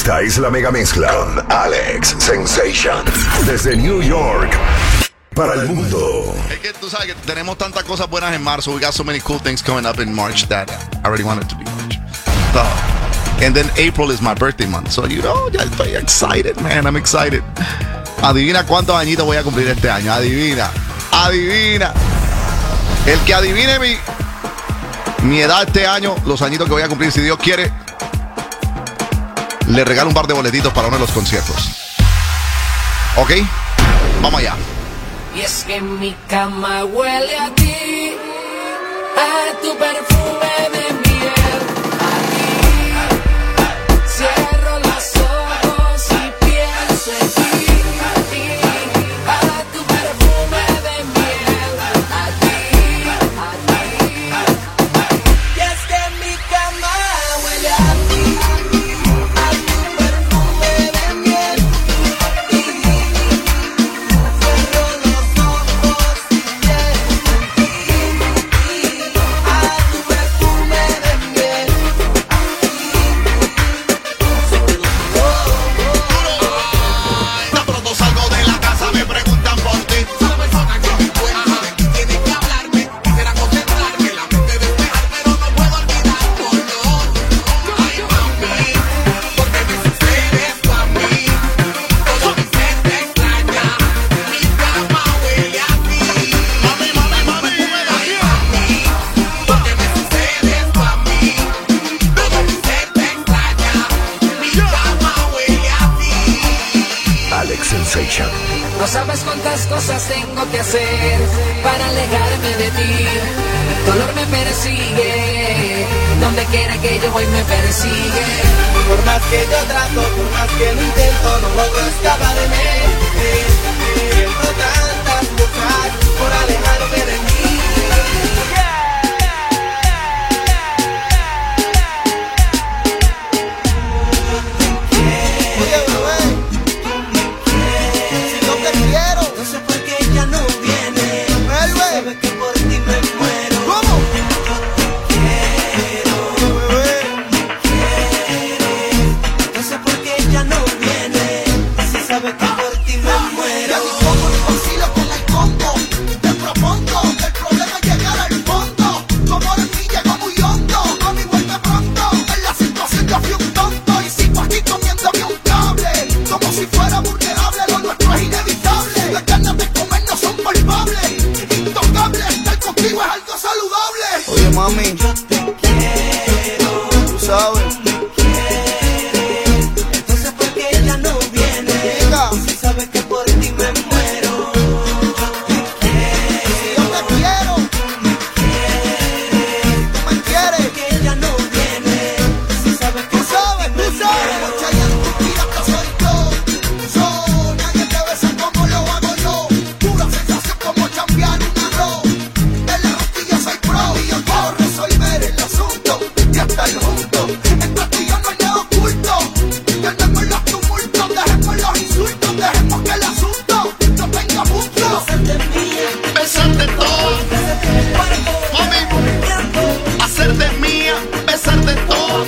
Esta es la mega mezcla con Alex Sensation. Desde New York para el mundo. Es que tú sabes que tenemos tantas cosas buenas en marzo. We got so many cool things coming up in March that I already want it to be March. So, and then April is my birthday month. So, you know, ya estoy excited, man. I'm excited. Adivina cuántos añitos voy a cumplir este año. Adivina. El que adivine mi edad este año, los añitos que voy a cumplir, si Dios quiere, le regalo un par de boletitos para uno de los conciertos. ¿Ok? Vamos allá. Y es que mi cama huele a ti, a tu perfume de miel, a ti. Cierro los ojos y pienso en ti, a tu perfume de miel, a ti. Y es que mi cama huele a ti, a tu perfume de miel, no sabes cuántas cosas tengo que hacer para alejarme de ti. El dolor me persigue, donde quiera que yo voy me persigue. Por más que yo trato, por más que lo intento, no logro escaparme. Siento tantas cosas por alejarme de ti. Mami, yo te quiero, tú sabes. Me quieres, entonces ¿por qué ella no viene? Si sabes que por ti me muero. Yo te quiero, yo te quiero. Me quieres, tú me quieres. ¿Por qué ella no viene? Si sabes que tú sabes, por ti me muero. Nadie te besa como lo hago yo. Pura sensación como chambear un arroz. En la rostilla soy pro y yo puedo resolver el asunto y hasta el junto. En tu tío no hay nada oculto. Tenemos los tumultos, dejemos los insultos, dejemos que el asunto no tenga punto. Hacerte mía, Besarte todo, mami. Hacerte mía, besarte todo.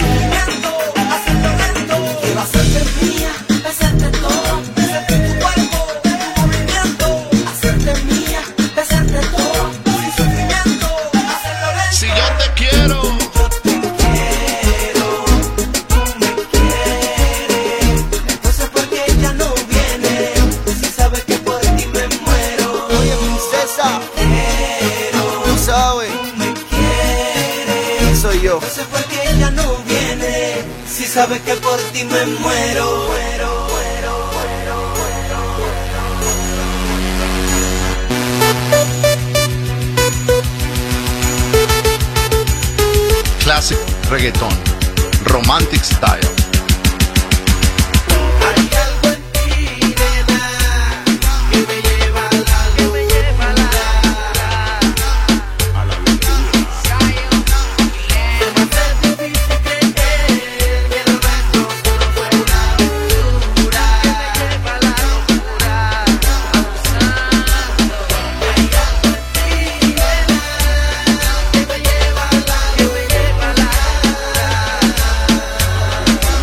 Quiero hacerte mía, besarte todo, besarte tu cuerpo, tu movimiento. Hacerte mía, besarte todo, sin sufrimiento, hacerlo lento. Si yo te quiero, Yo te quiero, tú me quieres. Entonces ¿por qué ella no viene? Si sabes que por ti me muero. Oye, princesa, quiero, tú sabes, tú me quieres. Soy yo. Entonces ¿por qué ella no viene? Si sabes que por ti me muero. classic reggaeton, romantic style. Hay algo en ti, nena, que me lleva a la locura. Se me hace difícil creer que lo nuestro solo fue una aventura. Que me lleva a la locura, abusando. Hay algo en ti, nena, que me lleva a la locura.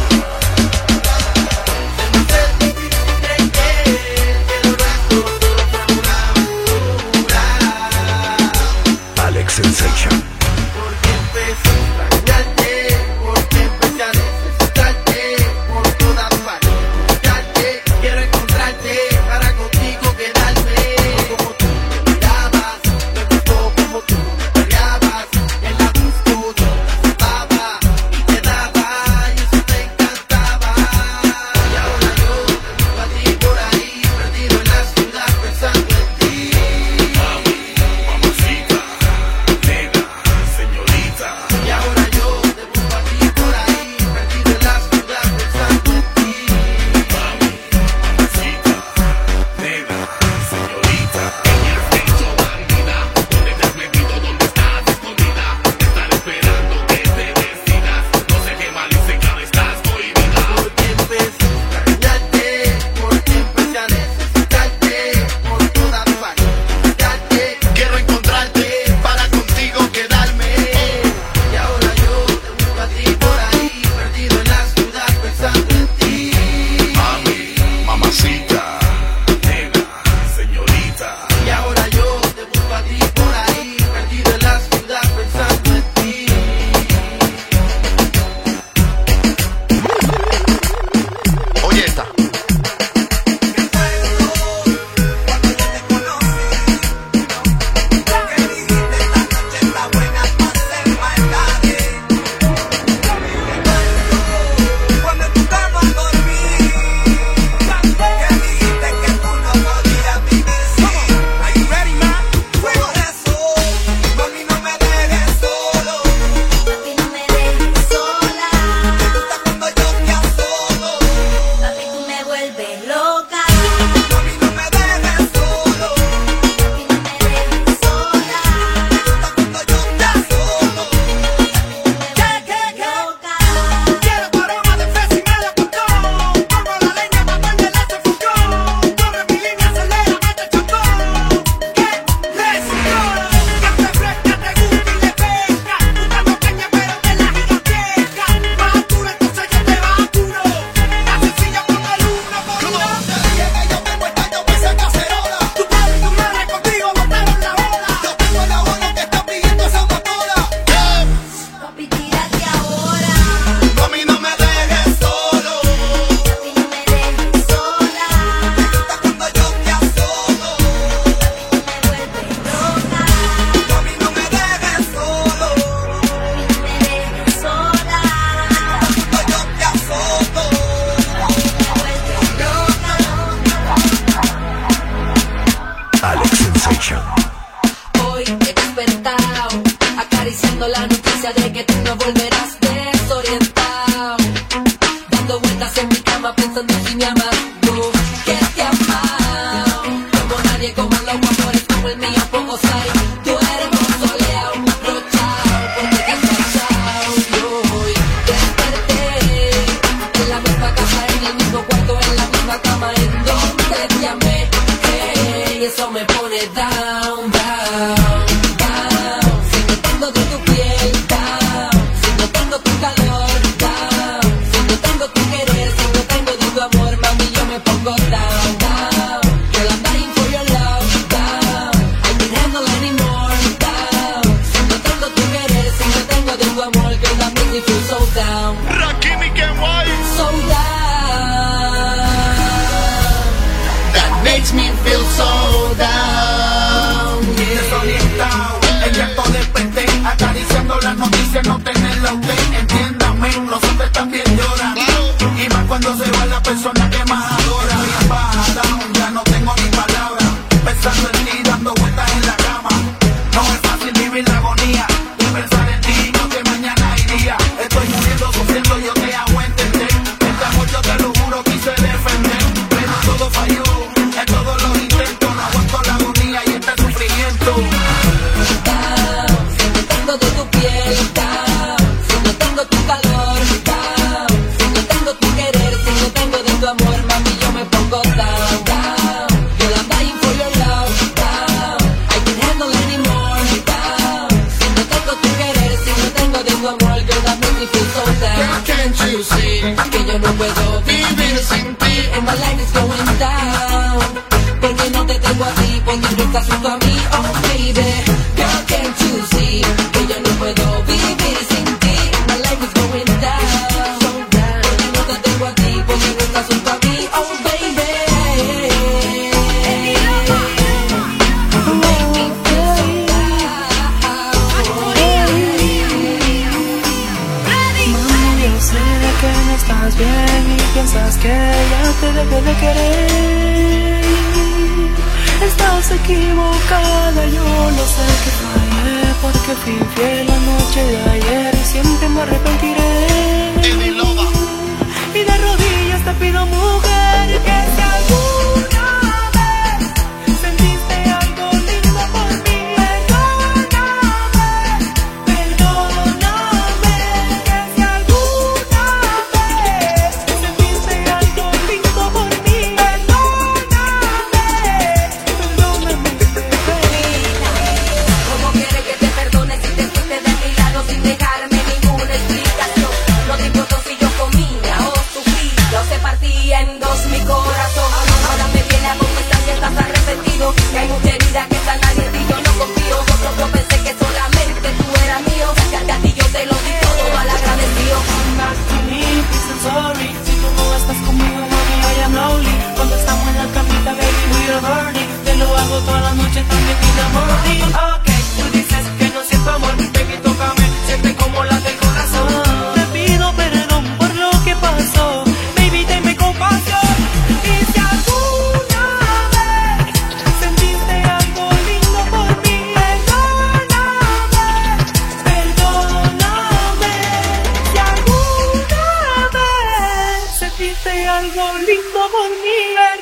Chemical White. So down. That makes me feel so down. Desorientado, el llanto desperté, acariciando las noticias, no tenerla usted. Entiéndame, los hombres también lloran. Y más cuando se va la persona que más adora. Bien baja, down, ya no tengo ni palabras. Pensando en ti, dando vueltas en la cama. No es fácil vivir la agonía y pensar en ti, no que mañana iría. Estoy muriendo, sufriendo, yo te hago entender. Este amor yo te lo juro, quise defender, pero todo falló. En todos los intentos, no aguanto la agonía y este sufrimiento. Down, si no tengo de tu piel, down, si no tengo tu calor, down, si no tengo tu querer, si no tengo de tu amor, mami, yo me pongo down, down. Girl, I'm dying for your love, down, I can't handle anymore, down. Si no tengo tu querer, si no tengo de tu amor, girl, that makes me feel so down. Can't you see que yo no puedo vivir sin ti? And my life is going down. Porque no te tengo a ti, porque no estás junto a mí, oh baby. Girl, can't you see que yo no puedo vivir sin ti? My life is going down. Porque no te tengo a ti, porque no estás junto a mí, oh baby. Make me feel so Mami, yo sé que no estás bien y piensas que ya te dejé de querer. Estás equivocada, yo lo sé que fallé, porque fui infiel la noche de ayer y siempre me arrepentiré. Eddie Loba. Y de rodillas te pido, mujer, que si alguna vez sentiste algo lindo por mí, perdóname, que si alguna vez sentiste algo lindo por mí, perdóname, ¿Cómo quieres que te perdone si te fuiste de mi lado sin dejarme ninguna explicación? No te importó si yo comía o sufría o se partía en dos mi corazón. Ahora me viene a confesar que estás arrepentido, que hay mucha herida que sana de ti, yo no confío. Yo pensé que solamente tú eras mío, que a ti yo te lo di todo mal agradecido. Back to me, please and sorry. Si tú no estás conmigo, mami, I am lonely. Cuando estamos en la camita, baby, we are burning. Te lo hago toda la noche, también pide morning. Ok, tú dices que no siento amor, baby, tócame, siente como late el corazón. Te pido perdón por lo que pasó, baby, tenme compasión. Y si alguna vez sentiste algo lindo por mí, perdóname. Si alguna vez sentiste algo lindo por mí,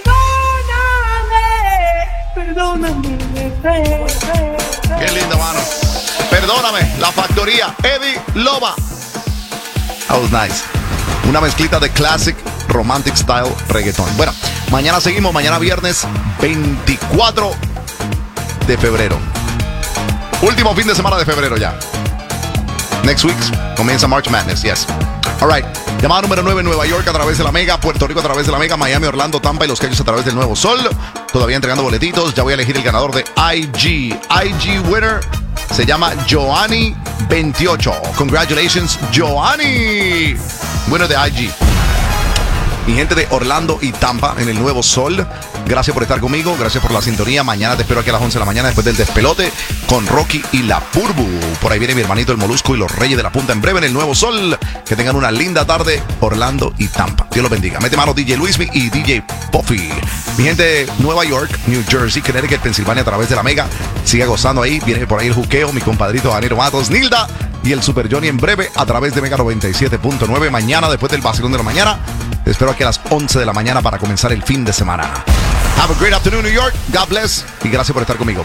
perdóname, bebé. Qué lindo, mano. Perdóname, la factoría Eddie Loba. That was nice. Una mezclita de classic romantic style reggaeton. Bueno, mañana seguimos, mañana viernes 24 de febrero. Último fin de semana de febrero ya. Next week comienza March Madness, yes. All right. Llamada número 9, Nueva York a través de la Mega, Puerto Rico a través de la Mega, Miami, Orlando, Tampa y Los Cayos a través del Nuevo Sol. Todavía entregando boletitos. Ya voy a elegir el ganador de IG. IG winner se llama Joanny28. Congratulations, Joanny. Winner de IG. Mi gente de Orlando y Tampa en el Nuevo Sol, gracias por estar conmigo, gracias por la sintonía. Mañana te espero aquí a las 11 de la mañana después del despelote con Rocky y la Purbu. Por ahí viene mi hermanito el Molusco y los Reyes de la Punta en breve en el Nuevo Sol. Que tengan una linda tarde, Orlando y Tampa. Dios los bendiga. Mete mano DJ Luismi y DJ Puffy. Mi gente de Nueva York, New Jersey, Connecticut, Pensilvania a través de la Mega. Siga gozando ahí. Viene por ahí el juqueo, mi compadrito Danilo Matos, Nilda y el Super Johnny en breve a través de Mega 97.9. Mañana, después del vacilón de la mañana, te espero aquí a las 11 de la mañana para comenzar el fin de semana. Have a great afternoon, New York. God bless y gracias por estar conmigo.